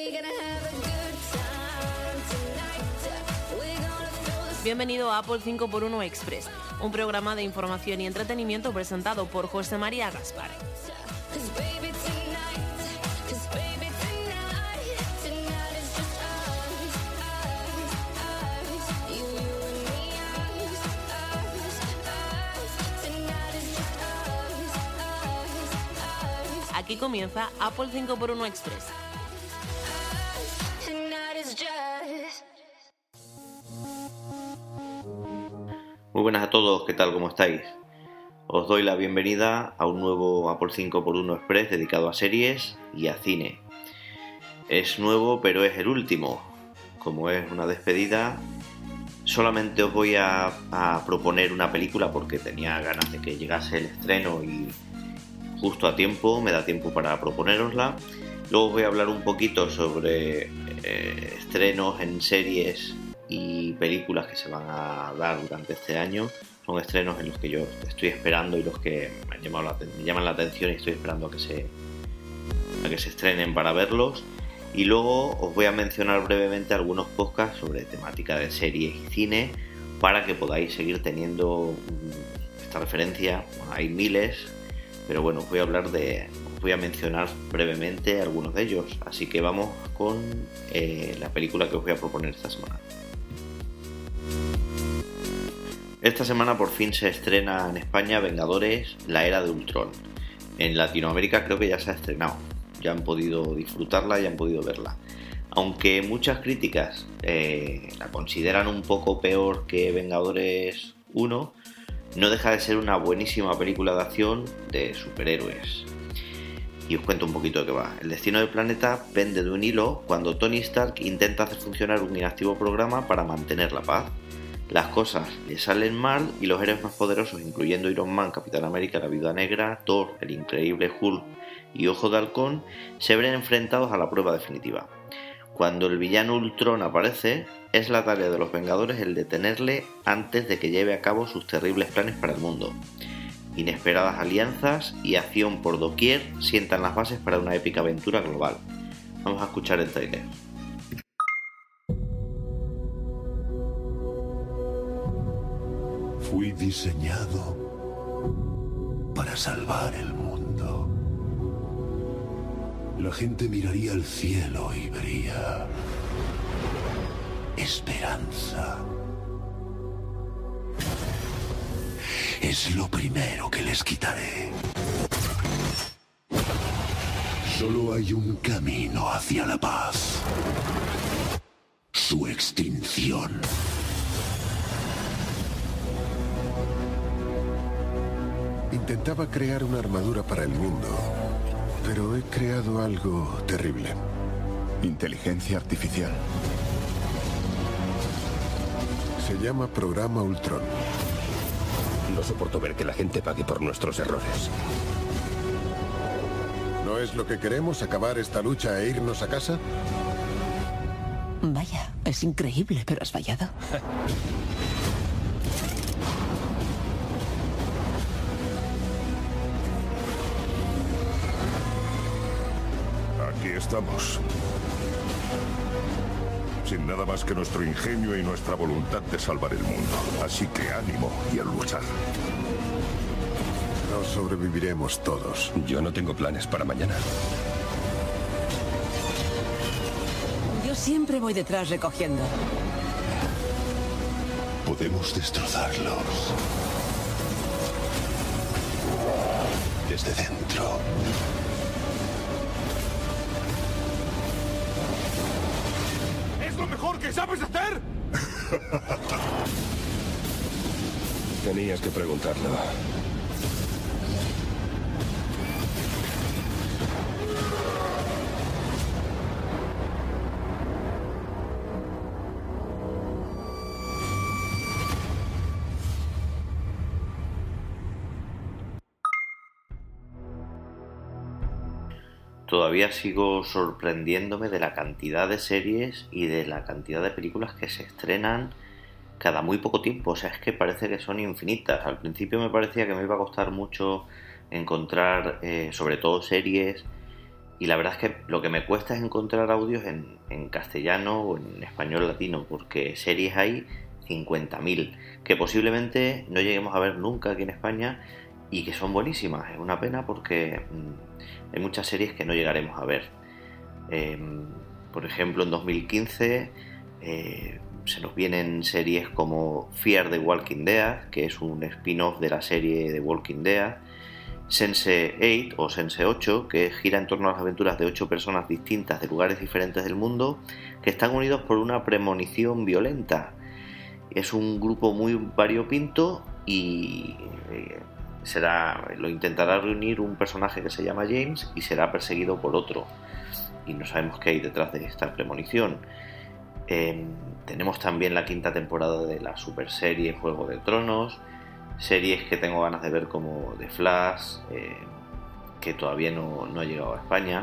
Bienvenido a Apple 5x1 Express, un programa de información y entretenimiento presentado por José María Gaspar. Aquí comienza Apple 5x1 Express. Muy buenas a todos, ¿qué tal? ¿Cómo estáis? Os doy la bienvenida a un nuevo Apple 5x1 Express dedicado a series y a cine. Es nuevo, pero es el último. Como es una despedida, solamente os voy a proponer una película porque tenía ganas de que llegase el estreno y justo a tiempo, me da tiempo para proponérosla. Luego os voy a hablar un poquito sobre estrenos en series y películas que se van a dar durante este año. Son estrenos en los que yo estoy esperando y los que me llaman la atención y estoy esperando a que se estrenen para verlos. Y luego os voy a mencionar brevemente algunos podcasts sobre temática de series y cine para que podáis seguir teniendo esta referencia. Hay miles, pero bueno, os voy a mencionar brevemente algunos de ellos. Así que vamos con la película que os voy a proponer esta semana. Esta semana por fin se estrena en España Vengadores, la Era de Ultron. En Latinoamérica creo que ya se ha estrenado. Ya han podido disfrutarla, ya han podido verla. Aunque muchas críticas la consideran un poco peor que Vengadores 1, no deja de ser una buenísima película de acción de superhéroes. Y os cuento un poquito de qué va. El destino del planeta pende de un hilo cuando Tony Stark intenta hacer funcionar un inactivo programa para mantener la paz. Las cosas le salen mal y los héroes más poderosos, incluyendo Iron Man, Capitán América, la Viuda Negra, Thor, el Increíble Hulk y Ojo de Halcón, se ven enfrentados a la prueba definitiva. Cuando el villano Ultron aparece, es la tarea de los Vengadores el detenerle antes de que lleve a cabo sus terribles planes para el mundo. Inesperadas alianzas y acción por doquier sientan las bases para una épica aventura global. Vamos a escuchar el trailer. Fui diseñado para salvar el mundo. La gente miraría al cielo y vería esperanza. Es lo primero que les quitaré. Solo hay un camino hacia la paz: su extinción. Intentaba crear una armadura para el mundo, pero he creado algo terrible. Inteligencia artificial. Se llama Programa Ultron. No soporto ver que la gente pague por nuestros errores. ¿No es lo que queremos, acabar esta lucha e irnos a casa? Vaya, es increíble, pero has fallado. Aquí estamos. Sin nada más que nuestro ingenio y nuestra voluntad de salvar el mundo. Así que ánimo y a luchar. No sobreviviremos todos. Yo no tengo planes para mañana. Yo siempre voy detrás recogiendo. Podemos destrozarlos desde dentro. ¿Es lo mejor que sabes hacer? Tenías que preguntarlo. Todavía sigo sorprendiéndome de la cantidad de series y de la cantidad de películas que se estrenan cada muy poco tiempo. O sea, es que parece que son infinitas. Al principio me parecía que me iba a costar mucho encontrar, sobre todo series y la verdad es que lo que me cuesta es encontrar audios en castellano o en español latino, porque series hay 50.000 que posiblemente no lleguemos a ver nunca aquí en España y que son buenísimas. Es una pena porque hay muchas series que no llegaremos a ver. Por ejemplo, en 2015 se nos vienen series como Fear the Walking Dead, que es un spin-off de la serie The Walking Dead, Sense8 o Sense8, que gira en torno a las aventuras de 8 personas distintas de lugares diferentes del mundo que están unidos por una premonición violenta. Es un grupo muy variopinto y lo intentará reunir un personaje que se llama James y será perseguido por otro, y no sabemos qué hay detrás de esta premonición. Tenemos también la 5ª temporada de la super serie Juego de Tronos, series que tengo ganas de ver como The Flash, que todavía no ha llegado a España.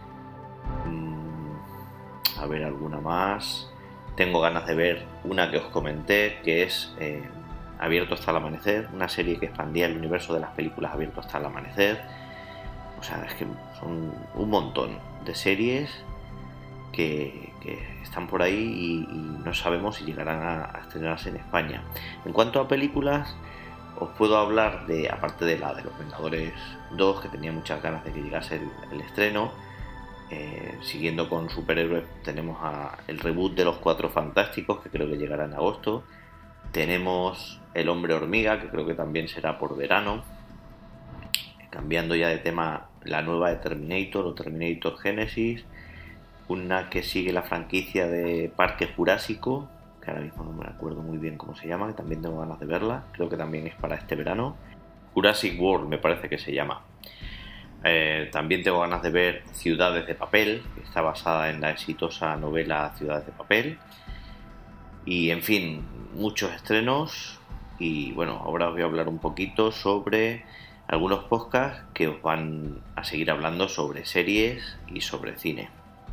A ver, alguna más. Tengo ganas de ver una que os comenté, que es Abierto hasta el amanecer, una serie que expandía el universo de las películas Abierto hasta el amanecer. O sea, es que son un montón de series que están por ahí y no sabemos si llegarán a estrenarse en España. En cuanto a películas, os puedo hablar de, aparte de la de Los Vengadores 2, que tenía muchas ganas de que llegase el estreno. Siguiendo con superhéroes, tenemos el reboot de Los Cuatro Fantásticos, que creo que llegará en agosto. Tenemos El Hombre Hormiga, que creo que también será por verano. Cambiando ya de tema, la nueva de Terminator o Terminator Genesis. Una que sigue la franquicia de Parque Jurásico, que ahora mismo no me acuerdo muy bien cómo se llama, que también tengo ganas de verla. Creo que también es para este verano. Jurassic World me parece que se llama. También tengo ganas de ver Ciudades de Papel, que está basada en la exitosa novela Ciudades de Papel. Y en fin, muchos estrenos. Y bueno, ahora os voy a hablar un poquito sobre algunos podcasts que os van a seguir hablando sobre series y sobre cine.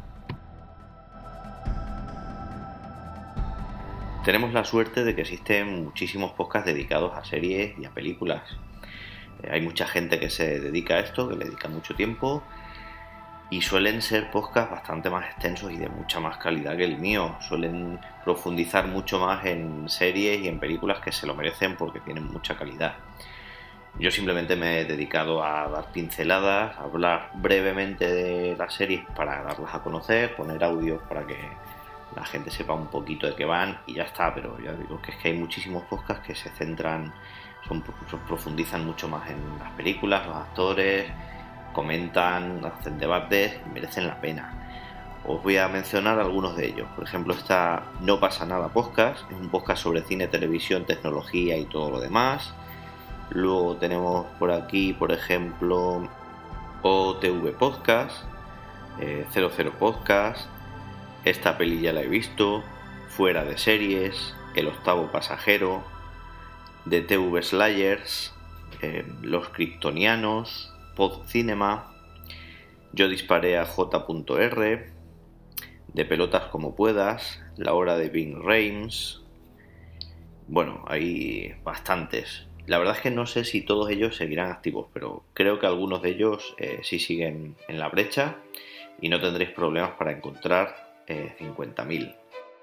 Tenemos la suerte de que existen muchísimos podcasts dedicados a series y a películas. Hay mucha gente que se dedica a esto, que le dedica mucho tiempo, y suelen ser podcasts bastante más extensos y de mucha más calidad que el mío. Suelen profundizar mucho más en series y en películas que se lo merecen porque tienen mucha calidad. Yo simplemente me he dedicado a dar pinceladas, a hablar brevemente de las series para darlas a conocer, poner audios para que la gente sepa un poquito de qué van y ya está. Pero ya digo que es que hay muchísimos podcasts que se centran, profundizan mucho más en las películas, los actores, comentan, hacen debates y merecen la pena. Os voy a mencionar algunos de ellos. Por ejemplo, está No Pasa Nada Podcast, es un podcast sobre cine, televisión, tecnología y todo lo demás. Luego tenemos por aquí, por ejemplo, OTV Podcast, 00 Podcast, Esta peli ya la he visto, Fuera de series, El octavo pasajero, DTV Slayers, Los Kryptonianos, Pod Cinema, Yo disparé a J.R, De pelotas como puedas, La hora de Ving Rhames. Bueno, hay bastantes. La verdad es que no sé si todos ellos seguirán activos, pero creo que algunos de ellos sí siguen en la brecha y no tendréis problemas para encontrar 50.000.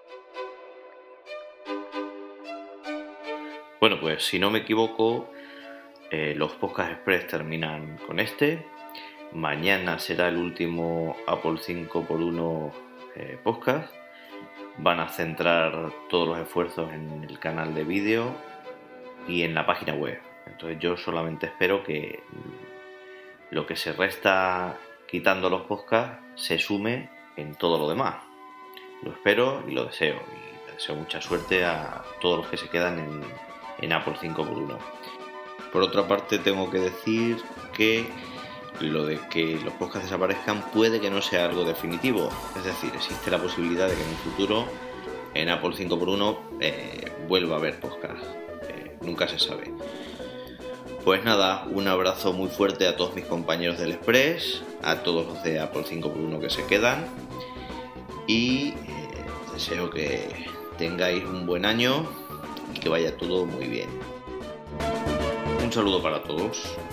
Bueno, pues si no me equivoco, los Podcast Express terminan con este. Mañana será el último Apple 5x1 podcast. Van a centrar todos los esfuerzos en el canal de vídeo y en la página web. Entonces yo solamente espero que lo que se resta quitando los podcasts se sume en todo lo demás. Lo espero y lo deseo. Y deseo mucha suerte a todos los que se quedan en Apple 5x1. Por otra parte, tengo que decir que lo de que los podcasts desaparezcan puede que no sea algo definitivo. Es decir, existe la posibilidad de que en un futuro en Apple 5x1 vuelva a haber podcasts. Nunca se sabe. Pues nada, un abrazo muy fuerte a todos mis compañeros del Express, a todos los de Apple 5x1 que se quedan, y deseo que tengáis un buen año y que vaya todo muy bien. Un saludo para todos.